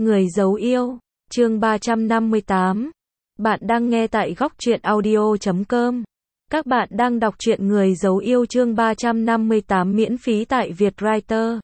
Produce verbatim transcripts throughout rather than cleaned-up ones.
Người giấu yêu, chương ba trăm năm mươi tám. Bạn đang nghe tại góc truyện audio chấm com. Các bạn đang đọc truyện Người giấu yêu chương ba trăm năm mươi tám miễn phí tại Vietwriter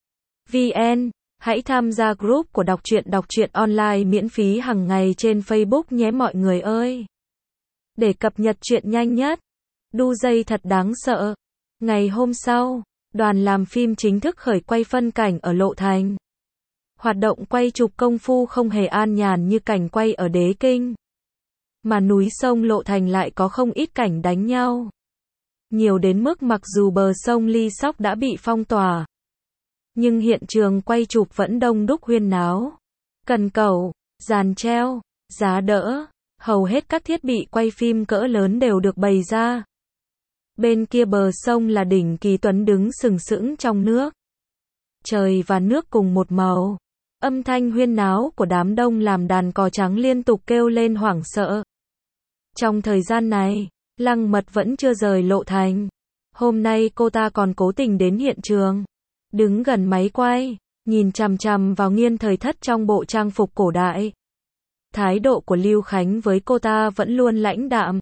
vê en. Hãy tham gia group của đọc truyện đọc truyện online miễn phí hàng ngày trên Facebook nhé mọi người ơi. Để cập nhật truyện nhanh nhất. Đu dây thật đáng sợ. Ngày hôm sau, đoàn làm phim chính thức khởi quay phân cảnh ở Lộ Thành. Hoạt động quay chụp công phu không hề an nhàn như cảnh quay ở Đế Kinh. Mà núi sông Lộ Thành lại có không ít cảnh đánh nhau. Nhiều đến mức mặc dù bờ sông Ly Sóc đã bị phong tỏa. Nhưng hiện trường quay chụp vẫn đông đúc huyên náo. Cần cẩu, giàn treo, giá đỡ, hầu hết các thiết bị quay phim cỡ lớn đều được bày ra. Bên kia bờ sông là đỉnh Kỳ Tuấn đứng sừng sững trong nước. Trời và nước cùng một màu. Âm thanh huyên náo của đám đông làm đàn cò trắng liên tục kêu lên hoảng sợ. Trong thời gian này, Lăng Mật vẫn chưa rời Lộ Thành. Hôm nay cô ta còn cố tình đến hiện trường. Đứng gần máy quay, nhìn chằm chằm vào Nghiên Thời Thất trong bộ trang phục cổ đại. Thái độ của Lưu Khánh với cô ta vẫn luôn lãnh đạm.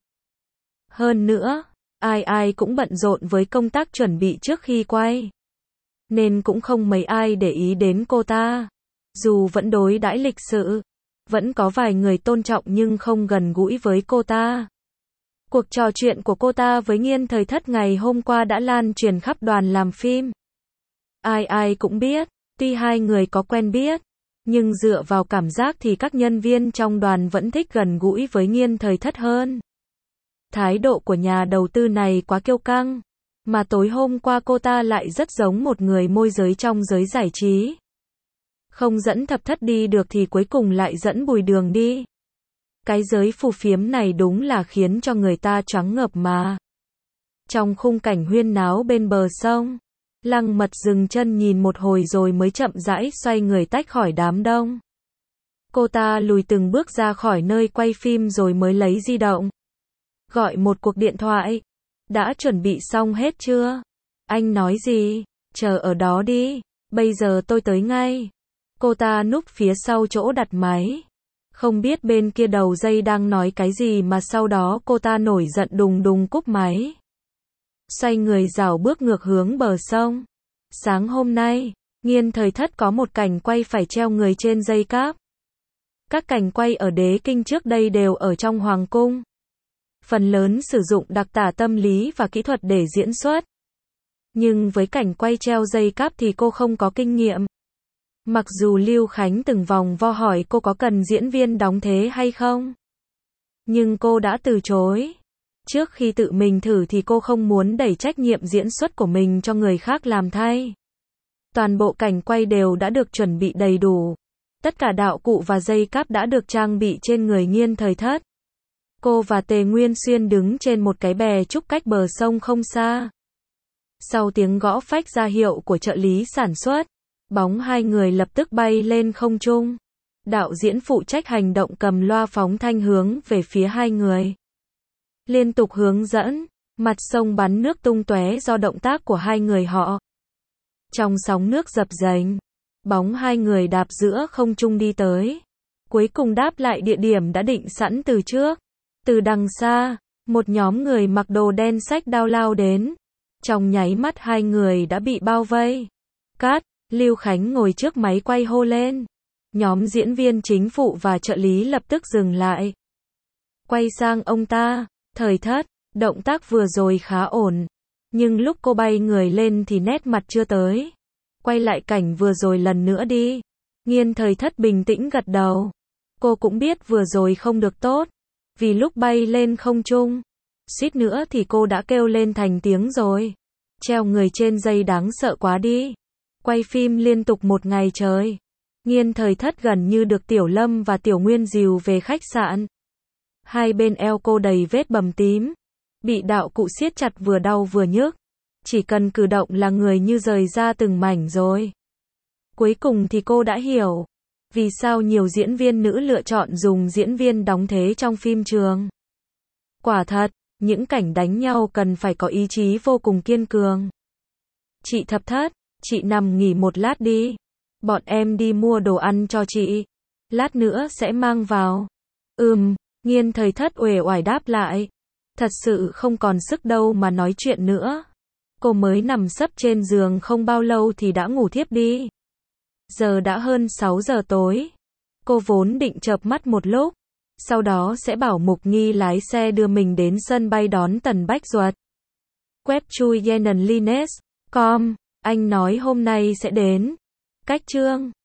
Hơn nữa, ai ai cũng bận rộn với công tác chuẩn bị trước khi quay. Nên cũng không mấy ai để ý đến cô ta. Dù vẫn đối đãi lịch sự, vẫn có vài người tôn trọng nhưng không gần gũi với cô ta. Cuộc trò chuyện của cô ta với Nghiên Thời Thất ngày hôm qua đã lan truyền khắp đoàn làm phim. Ai ai cũng biết, tuy hai người có quen biết, nhưng dựa vào cảm giác thì các nhân viên trong đoàn vẫn thích gần gũi với Nghiên Thời Thất hơn. Thái độ của nhà đầu tư này quá kiêu căng, mà tối hôm qua cô ta lại rất giống một người môi giới trong giới giải trí. Không dẫn Thập Thất đi được thì cuối cùng lại dẫn Bùi Đường đi. Cái giới phù phiếm này đúng là khiến cho người ta choáng ngợp mà. Trong khung cảnh huyên náo bên bờ sông, Lăng Mật dừng chân nhìn một hồi rồi mới chậm rãi xoay người tách khỏi đám đông. Cô ta lùi từng bước ra khỏi nơi quay phim rồi mới lấy di động. Gọi một cuộc điện thoại. Đã chuẩn bị xong hết chưa? Anh nói gì? Chờ ở đó đi. Bây giờ tôi tới ngay. Cô ta núp phía sau chỗ đặt máy. Không biết bên kia đầu dây đang nói cái gì mà sau đó cô ta nổi giận đùng đùng cúp máy. Xoay người rảo bước ngược hướng bờ sông. Sáng hôm nay, Nghiên Thời Thất có một cảnh quay phải treo người trên dây cáp. Các cảnh quay ở Đế Kinh trước đây đều ở trong Hoàng cung. Phần lớn sử dụng đặc tả tâm lý và kỹ thuật để diễn xuất. Nhưng với cảnh quay treo dây cáp thì cô không có kinh nghiệm. Mặc dù Lưu Khánh từng vòng vo hỏi cô có cần diễn viên đóng thế hay không. Nhưng cô đã từ chối. Trước khi tự mình thử thì cô không muốn đẩy trách nhiệm diễn xuất của mình cho người khác làm thay. Toàn bộ cảnh quay đều đã được chuẩn bị đầy đủ. Tất cả đạo cụ và dây cáp đã được trang bị trên người Nghiên Thời Thất. Cô và Tề Nguyên Xuyên đứng trên một cái bè trúc cách bờ sông không xa. Sau tiếng gõ phách ra hiệu của trợ lý sản xuất, bóng hai người lập tức bay lên không trung. Đạo diễn phụ trách hành động cầm loa phóng thanh hướng về phía hai người. Liên tục hướng dẫn, mặt sông bắn nước tung tóe do động tác của hai người họ. Trong sóng nước dập dềnh, bóng hai người đạp giữa không trung đi tới. Cuối cùng đáp lại địa điểm đã định sẵn từ trước. Từ đằng xa, một nhóm người mặc đồ đen xách đao lao đến. Trong nháy mắt hai người đã bị bao vây. Cát, Lưu Khánh ngồi trước máy quay hô lên. Nhóm diễn viên chính phụ và trợ lý lập tức dừng lại. Quay sang ông ta, Thời Thất, động tác vừa rồi khá ổn. Nhưng lúc cô bay người lên thì nét mặt chưa tới. Quay lại cảnh vừa rồi lần nữa đi. Nghiên Thời Thất bình tĩnh gật đầu. Cô cũng biết vừa rồi không được tốt. Vì lúc bay lên không trung, suýt nữa thì cô đã kêu lên thành tiếng rồi. Treo người trên dây đáng sợ quá đi. Quay phim liên tục một ngày trời. Nghiên Thời Thất gần như được Tiểu Lâm và Tiểu Nguyên dìu về khách sạn. Hai bên eo cô đầy vết bầm tím. Bị đạo cụ siết chặt vừa đau vừa nhức. Chỉ cần cử động là người như rời ra từng mảnh rồi. Cuối cùng thì cô đã hiểu. Vì sao nhiều diễn viên nữ lựa chọn dùng diễn viên đóng thế trong phim trường. Quả thật, những cảnh đánh nhau cần phải có ý chí vô cùng kiên cường. Chị Thập Thất, chị nằm nghỉ một lát đi. Bọn em đi mua đồ ăn cho chị. Lát nữa sẽ mang vào. Ừm, Nghiên Thời Thất uể oải đáp lại. Thật sự không còn sức đâu mà nói chuyện nữa. Cô mới nằm sấp trên giường không bao lâu thì đã ngủ thiếp đi. Giờ đã hơn sáu giờ tối. Cô vốn định chợp mắt một lúc, sau đó sẽ bảo Mục Nghi lái xe đưa mình đến sân bay đón Tần Bách Duật. Web chui Yenan Lines chấm com, anh nói hôm nay sẽ đến. Cách chương